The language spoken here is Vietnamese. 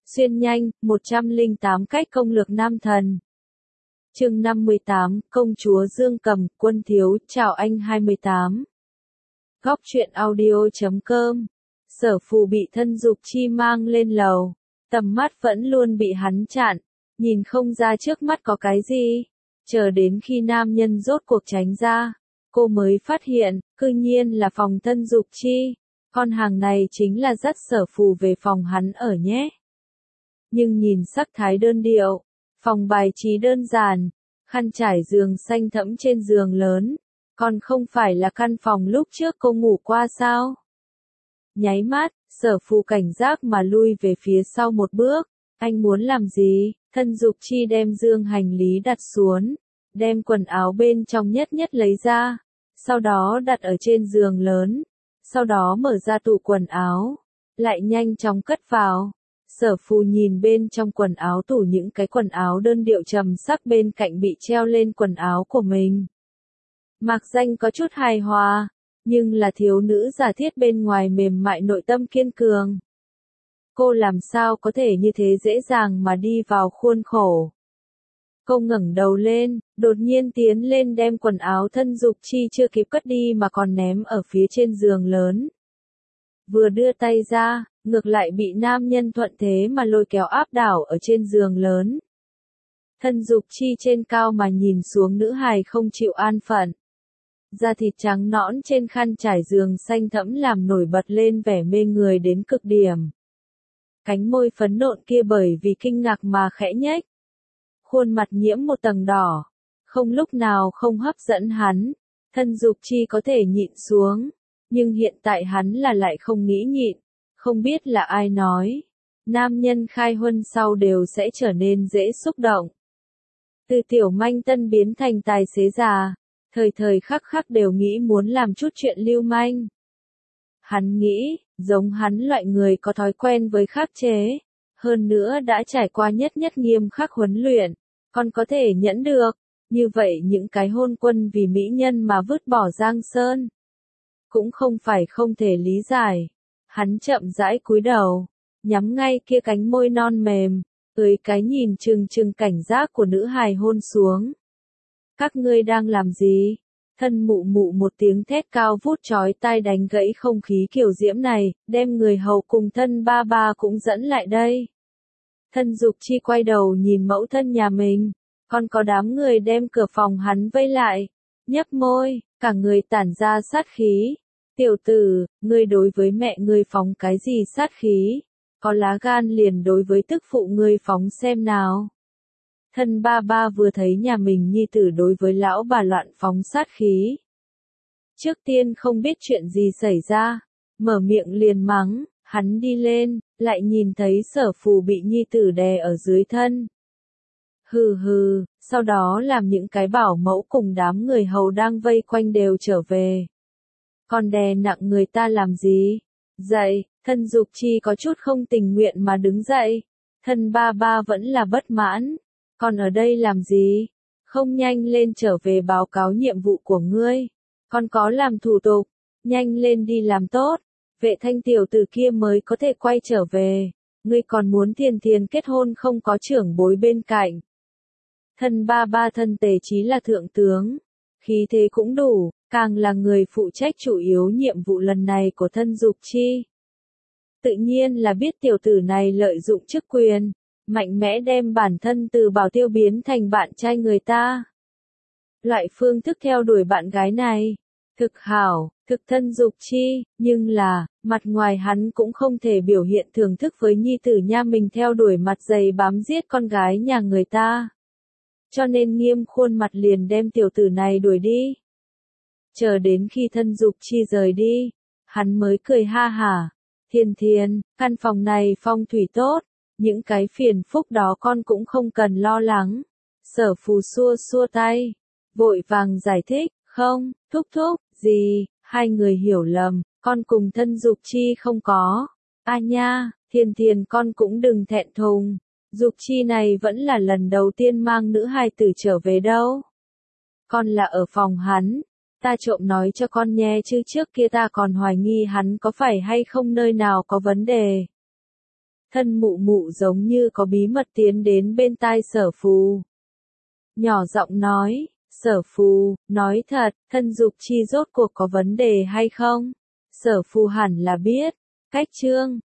Xuyên nhanh, 108 cách công lược nam thần. Chương 58, Công chúa Dương Cầm, Quân Thiếu, chào anh 28. Góc truyện audio.com. Sở Phù bị thân Dục Chi mang lên lầu, tầm mắt vẫn luôn bị hắn chặn, nhìn không ra trước mắt có cái gì. Chờ đến khi nam nhân rốt cuộc tránh ra, cô mới phát hiện, cư nhiên là phòng thân Dục Chi. Con hàng này chính là dắt Sở Phù về phòng hắn ở nhé. Nhưng nhìn sắc thái đơn điệu, phòng bài trí đơn giản, khăn trải giường xanh thẫm trên giường lớn, còn không phải là căn phòng lúc trước cô ngủ qua sao? Nháy mắt, Sở Phù cảnh giác mà lui về phía sau một bước. Anh muốn làm gì? Thân Dục Chi đem dương hành lý đặt xuống, đem quần áo bên trong nhất nhất lấy ra, sau đó đặt ở trên giường lớn, sau đó mở ra tủ quần áo, lại nhanh chóng cất vào. Sở Phù nhìn bên trong quần áo tủ những cái quần áo đơn điệu trầm sắc bên cạnh bị treo lên quần áo của mình. Mạc danh có chút hài hòa, nhưng là thiếu nữ giả thiết bên ngoài mềm mại nội tâm kiên cường. Cô làm sao có thể như thế dễ dàng mà đi vào khuôn khổ. Cô ngẩng đầu lên, đột nhiên tiến lên đem quần áo thân Dục Chi chưa kịp cất đi mà còn ném ở phía trên giường lớn. Vừa đưa tay ra, ngược lại bị nam nhân thuận thế mà lôi kéo áp đảo ở trên giường lớn. Thân Dục Chi trên cao mà nhìn xuống nữ hài không chịu an phận. Da thịt trắng nõn trên khăn trải giường xanh thẫm làm nổi bật lên vẻ mê người đến cực điểm. Cánh môi phấn nộn kia bởi vì kinh ngạc mà khẽ nhếch. Khuôn mặt nhiễm một tầng đỏ, không lúc nào không hấp dẫn hắn. Thân Dục Chi có thể nhịn xuống, nhưng hiện tại hắn là lại không nghĩ nhịn. Không biết là ai nói, nam nhân khai huân sau đều sẽ trở nên dễ xúc động. Từ tiểu manh tân biến thành tài xế già, thời thời khắc khắc đều nghĩ muốn làm chút chuyện lưu manh. Hắn nghĩ, giống hắn loại người có thói quen với khắc chế, hơn nữa đã trải qua nhất nghiêm khắc huấn luyện, còn có thể nhẫn được, như vậy những cái hôn quân vì mỹ nhân mà vứt bỏ giang sơn. Cũng không phải không thể lý giải. Hắn chậm rãi cúi đầu, nhắm ngay kia cánh môi non mềm, dưới cái nhìn trừng cảnh giác của nữ hài hôn xuống. Các ngươi đang làm gì? Thân mụ mụ một tiếng thét cao vút chói tai đánh gãy không khí kiểu diễm này, đem người hầu cùng thân ba ba cũng dẫn lại đây. Thân Dục Chi quay đầu nhìn mẫu thân nhà mình, còn có đám người đem cửa phòng hắn vây lại, nhấp môi, cả người tản ra sát khí. Tiểu tử, ngươi đối với mẹ ngươi phóng cái gì sát khí? Có lá gan liền đối với tức phụ ngươi phóng xem nào. Thân ba ba vừa thấy nhà mình nhi tử đối với lão bà loạn phóng sát khí. Trước tiên không biết chuyện gì xảy ra, mở miệng liền mắng, hắn đi lên, lại nhìn thấy Sở Phù bị nhi tử đè ở dưới thân. Hừ hừ, sau đó làm những cái bảo mẫu cùng đám người hầu đang vây quanh đều trở về. Còn đè nặng người ta làm gì? Dậy, thân Dục Chi có chút không tình nguyện mà đứng dậy. Thân ba ba vẫn là bất mãn. Còn ở đây làm gì? Không nhanh lên trở về báo cáo nhiệm vụ của ngươi. Còn có làm thủ tục, nhanh lên đi làm tốt. Vệ Thanh tiểu tử kia mới có thể quay trở về. Ngươi còn muốn thiền kết hôn không có trưởng bối bên cạnh. Thân ba ba thân Tề Chí là thượng tướng. Khí thế cũng đủ, càng là người phụ trách chủ yếu nhiệm vụ lần này của thân Dục Chi. Tự nhiên là biết tiểu tử này lợi dụng chức quyền, mạnh mẽ đem bản thân từ bảo tiêu biến thành bạn trai người ta. Loại phương thức theo đuổi bạn gái này, thực hảo, thực thân Dục Chi, nhưng là, mặt ngoài hắn cũng không thể biểu hiện thưởng thức với nhi tử nha mình theo đuổi mặt dày bám giết con gái nhà người ta. Cho nên nghiêm khuôn mặt liền đem tiểu tử này đuổi đi. Chờ đến khi thân Dục Chi rời đi, hắn mới cười ha hả. Thiền, căn phòng này phong thủy tốt, những cái phiền phúc đó con cũng không cần lo lắng. Sở Phù xua tay, vội vàng giải thích, không, thúc, gì, hai người hiểu lầm, con cùng thân Dục Chi không có. A nha, thiền con cũng đừng thẹn thùng. Dục Chi này vẫn là lần đầu tiên mang nữ hài tử trở về đâu. Con là ở phòng hắn, ta trộm nói cho con nhé chứ trước kia ta còn hoài nghi hắn có phải hay không nơi nào có vấn đề. Thân mụ mụ giống như có bí mật tiến đến bên tai Sở Phù. Nhỏ giọng nói, Sở Phù, nói thật, thân Dục Chi rốt cuộc có vấn đề hay không? Sở Phù hẳn là biết. Cách chương